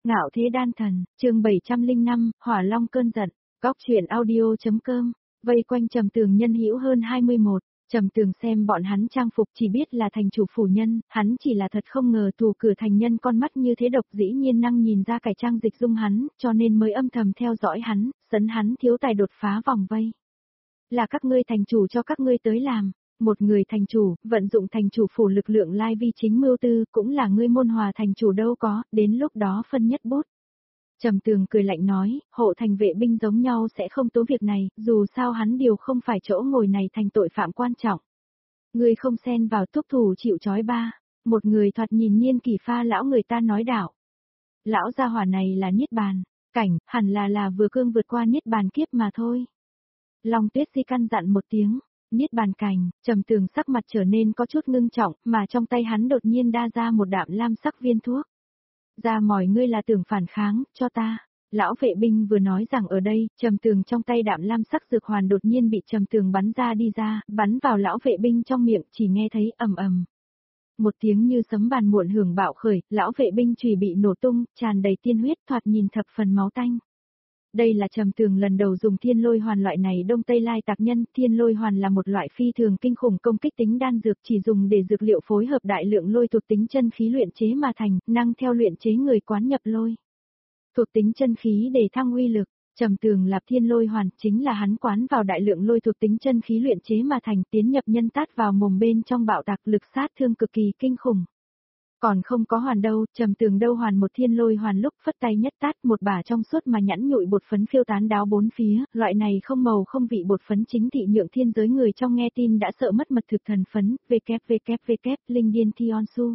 Ngạo thế đan thần, chương 705, Hỏa Long cơn giận, góc truyện audio.com, vây quanh Trầm Tường nhân hữu hơn 21, Trầm Tường xem bọn hắn trang phục chỉ biết là thành chủ phủ nhân, hắn chỉ là thật không ngờ tù cửa thành nhân con mắt như thế độc dĩ nhiên năng nhìn ra cải trang dịch dung hắn, cho nên mới âm thầm theo dõi hắn, sấn hắn thiếu tài đột phá vòng vây. Là các ngươi thành chủ cho các ngươi tới làm. Một người thành chủ, vận dụng thành chủ phủ lực lượng lai vi chính mưu tư, cũng là ngươi môn hòa thành chủ đâu có, đến lúc đó phân nhất bút. Trầm Tường cười lạnh nói, hộ thành vệ binh giống nhau sẽ không tố việc này, dù sao hắn điều không phải chỗ ngồi này thành tội phạm quan trọng. Ngươi không xen vào thúc thủ chịu trói ba, một người thoạt nhìn niên kỷ pha lão người ta nói đạo. Lão gia hỏa này là niết bàn, cảnh, hẳn là vừa cương vượt qua niết bàn kiếp mà thôi. Long Tuyết Si căn dặn một tiếng. Niết bàn cảnh, Trầm Tường sắc mặt trở nên có chút ngưng trọng, mà trong tay hắn đột nhiên đa ra một đạm lam sắc viên thuốc. Ra mỏi ngươi là tưởng phản kháng, cho ta. Lão vệ binh vừa nói rằng ở đây, Trầm Tường trong tay đạm lam sắc dược hoàn đột nhiên bị Trầm Tường bắn ra đi ra, bắn vào lão vệ binh trong miệng, chỉ nghe thấy ầm ầm. Một tiếng như sấm bàn muộn hưởng bạo khởi, lão vệ binh chùy bị nổ tung, tràn đầy tiên huyết thoạt nhìn thập phần máu tanh. Đây là Trầm Tường lần đầu dùng thiên lôi hoàn loại này Đông Tây Lai tạc nhân, thiên lôi hoàn là một loại phi thường kinh khủng công kích tính đan dược chỉ dùng để dược liệu phối hợp đại lượng lôi thuộc tính chân khí luyện chế mà thành, năng theo luyện chế người quán nhập lôi. Thuộc tính chân khí để thăng uy lực, Trầm Tường lạp thiên lôi hoàn chính là hắn quán vào đại lượng lôi thuộc tính chân khí luyện chế mà thành tiến nhập nhân tát vào mồm bên trong bạo tạc lực sát thương cực kỳ kinh khủng. Còn không có hoàn đâu, Trầm Tường đâu hoàn một thiên lôi hoàn lúc phất tay nhất tát một bả trong suốt mà nhẵn nhụi bột phấn phiêu tán đáo bốn phía, loại này không màu không vị bột phấn chính thị nhượng thiên giới người trong nghe tin đã sợ mất mật thực thần phấn, www, linh điên thion su.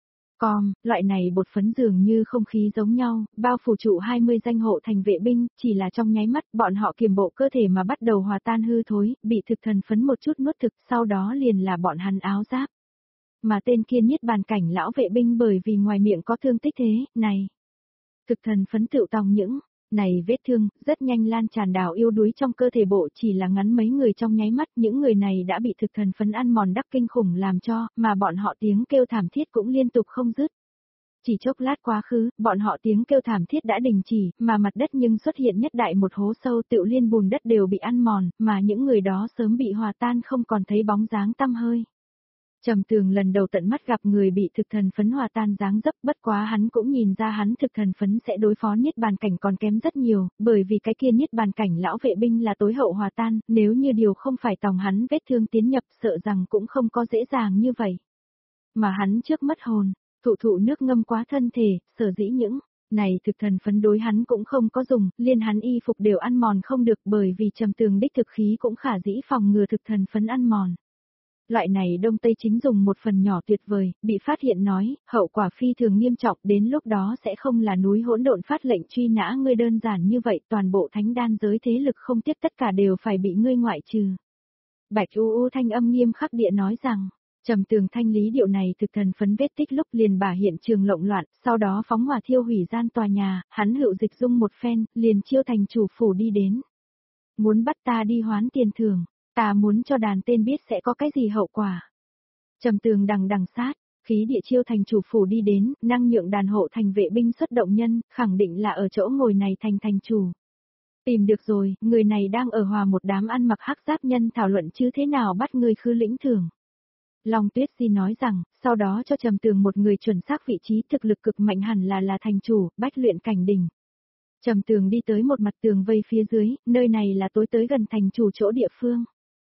Loại này bột phấn dường như không khí giống nhau, bao phủ trụ 20 danh hộ thành vệ binh, chỉ là trong nháy mắt bọn họ kiềm bộ cơ thể mà bắt đầu hòa tan hư thối, bị thực thần phấn một chút nuốt thực, sau đó liền là bọn hắn áo giáp. Mà tên kia niết bàn cảnh lão vệ binh bởi vì ngoài miệng có thương tích thế, này. Thực thần phấn tựu tòng những, này vết thương, rất nhanh lan tràn đảo yêu đuối trong cơ thể bộ chỉ là ngắn mấy người trong nháy mắt, những người này đã bị thực thần phấn ăn mòn đắc kinh khủng làm cho, mà bọn họ tiếng kêu thảm thiết cũng liên tục không dứt. Chỉ chốc lát quá khứ, bọn họ tiếng kêu thảm thiết đã đình chỉ, mà mặt đất nhưng xuất hiện nhất đại một hố sâu tựu liên bùn đất đều bị ăn mòn, mà những người đó sớm bị hòa tan không còn thấy bóng dáng tăm hơi. Trầm Tường lần đầu tận mắt gặp người bị thực thần phấn hòa tan dáng dấp, bất quá hắn cũng nhìn ra hắn thực thần phấn sẽ đối phó niết bàn cảnh còn kém rất nhiều, bởi vì cái kia niết bàn cảnh lão vệ binh là tối hậu hòa tan, nếu như điều không phải tòng hắn vết thương tiến nhập sợ rằng cũng không có dễ dàng như vậy. Mà hắn trước mất hồn, thụ nước ngâm quá thân thể, sở dĩ những này thực thần phấn đối hắn cũng không có dùng, liên hắn y phục đều ăn mòn không được bởi vì Trầm Tường đích thực khí cũng khả dĩ phòng ngừa thực thần phấn ăn mòn. Loại này Đông Tây chính dùng một phần nhỏ tuyệt vời, bị phát hiện nói, hậu quả phi thường nghiêm trọng, đến lúc đó sẽ không là núi hỗn độn phát lệnh truy nã ngươi đơn giản như vậy, toàn bộ thánh đan giới thế lực không tiếp tất cả đều phải bị ngươi ngoại trừ. Bạch u thanh âm nghiêm khắc địa nói rằng, Trầm Tường thanh lý điệu này thực thần phấn vết tích lúc liền bả hiện trường lộn loạn, sau đó phóng hỏa thiêu hủy gian tòa nhà, hắn hữu dịch dung một phen, liền chiêu thành chủ phủ đi đến. Muốn bắt ta đi hoán tiền thưởng. Ta muốn cho đàn tên biết sẽ có cái gì hậu quả. Trầm Tường đằng sát, khí địa chiêu thành chủ phủ đi đến, năng nhượng đàn hộ thành vệ binh xuất động nhân, khẳng định là ở chỗ ngồi này thành chủ. Tìm được rồi, người này đang ở hòa một đám ăn mặc hắc giáp nhân thảo luận chứ thế nào bắt người khư lĩnh thưởng. Long Tuyết Si nói rằng, sau đó cho Trầm Tường một người chuẩn xác vị trí thực lực cực mạnh hẳn là thành chủ, bách luyện cảnh đỉnh. Trầm Tường đi tới một mặt tường vây phía dưới, nơi này là tối tới gần thành chủ chỗ địa phương.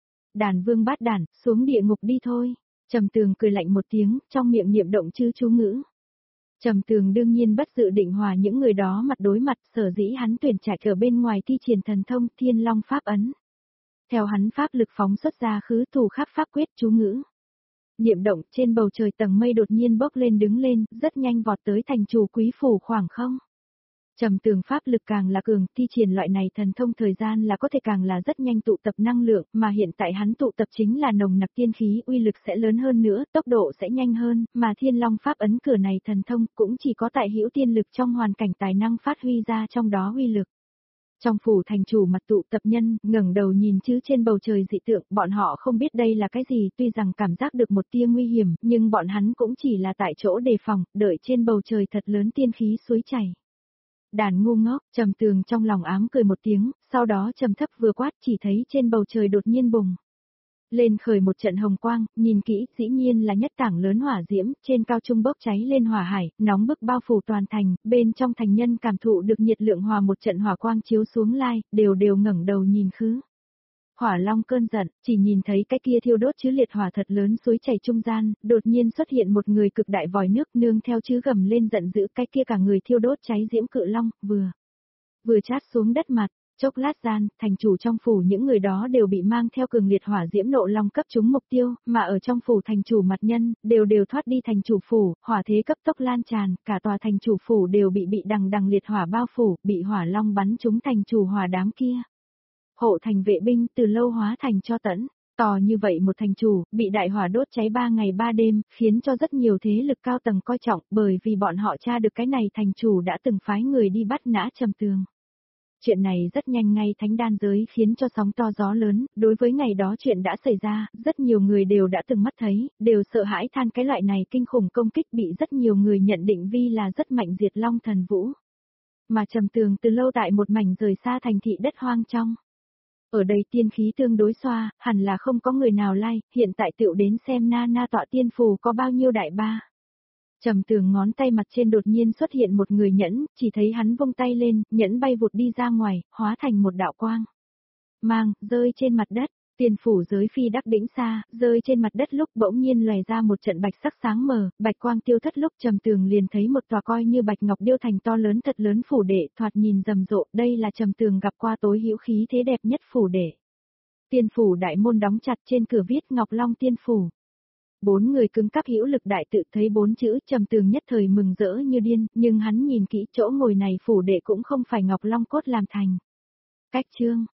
Đàn vương bát đản, xuống địa ngục đi thôi. Trầm Tường cười lạnh một tiếng, trong miệng niệm động chư chú ngữ. Trầm Tường đương nhiên bất dự định hòa những người đó mặt đối mặt, sở dĩ hắn tuyển trạch ở bên ngoài thi triển thần thông Thiên Long pháp ấn. Theo hắn pháp lực phóng xuất ra khứ thủ khắc pháp quyết chú ngữ. Niệm động trên bầu trời tầng mây đột nhiên bốc lên đứng lên, rất nhanh vọt tới thành chủ quý phủ khoảng không. Trầm Tường pháp lực càng là cường, thi triển loại này thần thông thời gian là có thể càng là rất nhanh tụ tập năng lượng, mà hiện tại hắn tụ tập chính là nồng nặc tiên khí, uy lực sẽ lớn hơn nữa, tốc độ sẽ nhanh hơn, mà Thiên Long pháp ấn cửa này thần thông cũng chỉ có tại hữu tiên lực trong hoàn cảnh tài năng phát huy ra trong đó uy lực. Trong phủ thành chủ mặt tụ tập nhân, ngẩng đầu nhìn chứ trên bầu trời dị tượng, bọn họ không biết đây là cái gì, tuy rằng cảm giác được một tia nguy hiểm, nhưng bọn hắn cũng chỉ là tại chỗ đề phòng, đợi trên bầu trời thật lớn tiên khí suối chảy. Đàn ngu ngốc, Trầm Tường trong lòng ám cười một tiếng, sau đó trầm thấp vừa quát chỉ thấy trên bầu trời đột nhiên bùng lên khởi một trận hồng quang, nhìn kỹ, dĩ nhiên là nhất tảng lớn hỏa diễm, trên cao trung bốc cháy lên hỏa hải, nóng bức bao phủ toàn thành, bên trong thành nhân cảm thụ được nhiệt lượng hòa một trận hỏa quang chiếu xuống lai, đều ngẩng đầu nhìn khứ. Hỏa Long cơn giận, chỉ nhìn thấy cái kia thiêu đốt chứ liệt hỏa thật lớn suối chảy trung gian, đột nhiên xuất hiện một người cực đại vòi nước nương theo chứ gầm lên giận dữ cái kia cả người thiêu đốt cháy diễm cự long, vừa chát xuống đất mặt. Chốc lát gian, thành chủ trong phủ những người đó đều bị mang theo cường liệt hỏa diễm nộ long cấp trúng mục tiêu, mà ở trong phủ thành chủ mặt nhân, đều thoát đi thành chủ phủ, hỏa thế cấp tốc lan tràn, cả tòa thành chủ phủ đều bị đằng liệt hỏa bao phủ, bị hỏa long bắn trúng thành chủ hỏa đám kia. Hộ thành vệ binh từ lâu hóa thành cho tẫn, to như vậy một thành chủ, bị đại hỏa đốt cháy 3 ngày 3 đêm, khiến cho rất nhiều thế lực cao tầng coi trọng, bởi vì bọn họ tra được cái này thành chủ đã từng phái người đi bắt nã Trầm Tường. Chuyện này rất nhanh ngay thánh đan giới khiến cho sóng to gió lớn, đối với ngày đó chuyện đã xảy ra, rất nhiều người đều đã từng mắt thấy, đều sợ hãi than cái loại này kinh khủng công kích bị rất nhiều người nhận định vi là rất mạnh diệt long thần vũ. Mà Trầm Tường từ lâu tại một mảnh rời xa thành thị đất hoang trong. Ở đây tiên khí tương đối xoa, hẳn là không có người nào lai, hiện tại tựu đến xem na tọa tiên phù có bao nhiêu đại ba. Trầm Tường ngón tay mặt trên đột nhiên xuất hiện một người nhẫn, chỉ thấy hắn vung tay lên, nhẫn bay vụt đi ra ngoài, hóa thành một đạo quang. Mang, rơi trên mặt đất, tiền phủ giới phi đắc đỉnh xa, rơi trên mặt đất lúc bỗng nhiên lòe ra một trận bạch sắc sáng mờ, bạch quang tiêu thất lúc Trầm Tường liền thấy một tòa coi như bạch ngọc điêu thành to lớn thật lớn phủ đệ, thoạt nhìn rầm rộ, đây là Trầm Tường gặp qua tối hữu khí thế đẹp nhất phủ đệ. Tiên phủ đại môn đóng chặt trên cửa viết Ngọc Long tiên phủ. 4 người cứng cáp hữu lực đại tự thấy 4 chữ Trầm Tường nhất thời mừng rỡ như điên, nhưng hắn nhìn kỹ chỗ ngồi này phủ đệ cũng không phải Ngọc Long cốt làm thành. Cách chương